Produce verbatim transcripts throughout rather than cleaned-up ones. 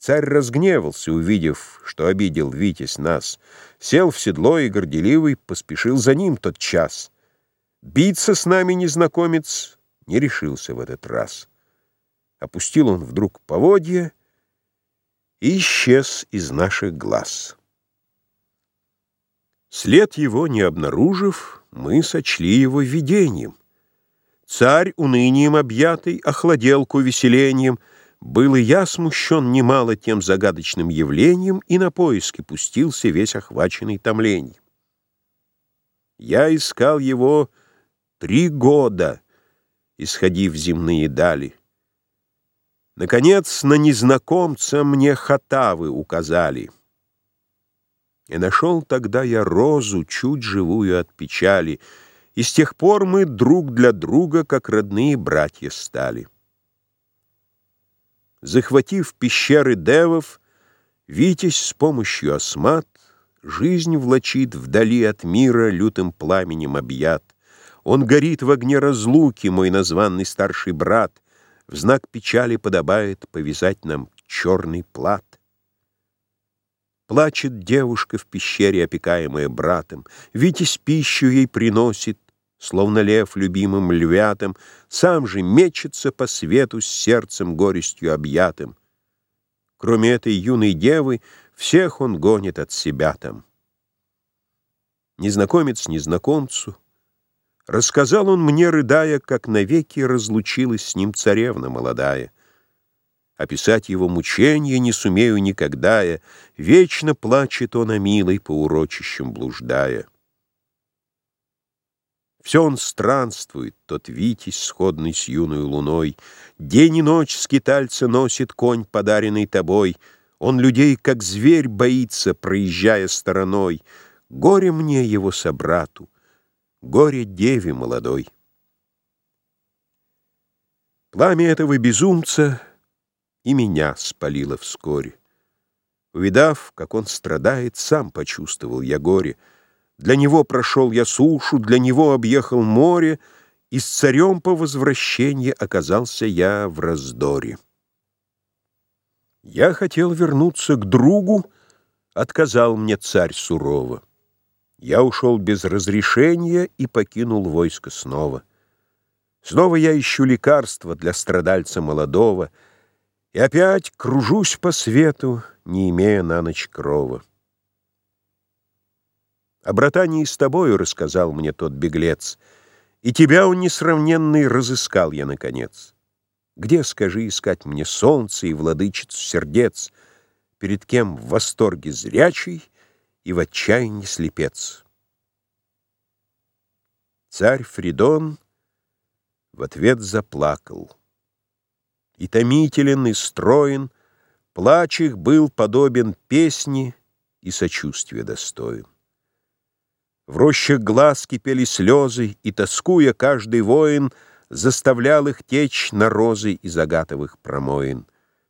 Царь разгневался, увидев, что обидел Витязь нас, сел в седло и, горделивый, поспешил за ним тот час. Биться с нами незнакомец не решился в этот раз. Опустил он вдруг поводья и исчез из наших глаз. След его не обнаружив, мы сочли его видением. Царь, унынием объятый, охладел к увеселениям. Был и я смущен немало тем загадочным явлением и на поиски пустился, весь охваченный томлением. Я искал его три года, исходив земные дали. Наконец, на незнакомца мне хатавы указали. И нашел тогда я розу, чуть живую от печали, и с тех пор мы друг для друга, как родные братья, стали. Захватив пещеры девов, Витязь с помощью осмат жизнь влачит вдали от мира, лютым пламенем объят. Он горит в огне разлуки, мой названный старший брат, в знак печали подобает повязать нам черный плат. Плачет девушка в пещере, опекаемая братом. Витязь пищу ей приносит, словно лев любимым львятам, сам же мечется по свету с сердцем горестью объятым. Кроме этой юной девы, всех он гонит от себя там. Незнакомец незнакомцу рассказал он мне, рыдая, как навеки разлучилась с ним царевна молодая. Описать его мученья не сумею никогда я, вечно плачет он о милой, по урочищам блуждая. Все он странствует, тот Витязь, сходный с юной луной. День и ночь скитальца носит конь, подаренный тобой. Он людей, как зверь, боится, проезжая стороной. Горе мне его собрату, горе деве молодой. Пламя этого безумца и меня спалило вскоре. Увидав, как он страдает, сам почувствовал я горе. Для него прошел я сушу, для него объехал море, и с царем по возвращении оказался я в раздоре. Я хотел вернуться к другу, отказал мне царь сурово. Я ушел без разрешения и покинул войско снова. Снова я ищу лекарства для страдальца молодого, и опять кружусь по свету, не имея на ночь крова. О братании с тобою рассказал мне тот беглец, и тебя, он несравненный, разыскал я наконец. Где, скажи, искать мне солнце и владычицу сердец, перед кем в восторге зрячий и в отчаянии слепец? Царь Фридон в ответ заплакал. И томителен, и строен, плач их был подобен песне и сочувствия достоин. В рощах глаз кипели слезы, и, тоскуя, каждый воин заставлял их течь на розы из агатовых промоин.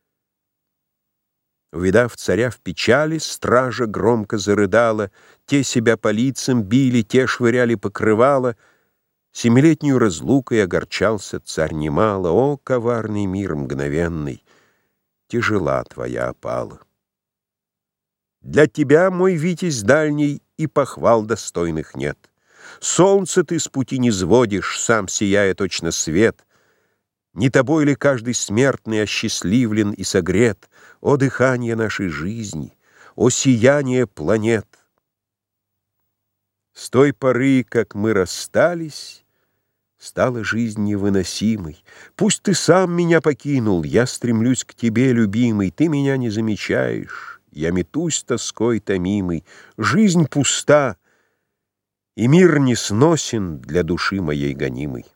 Увидав царя в печали, стража громко зарыдала, те себя по лицам били, те швыряли покрывало. Семилетнюю разлукой огорчался царь немало. О, коварный мир мгновенный, тяжела твоя опала. Для тебя, мой Витязь дальний, и похвал достойных нет. Солнце ты с пути не сводишь, сам сияя точно свет. Не тобой ли каждый смертный осчастливлен и согрет? О, дыхание нашей жизни, о, сияние планет! С той поры, как мы расстались, стала жизнь невыносимой. Пусть ты сам меня покинул, я стремлюсь к тебе, любимый, ты меня не замечаешь. Я метусь тоской томимой, жизнь пуста, и мир несносен для души моей гонимой.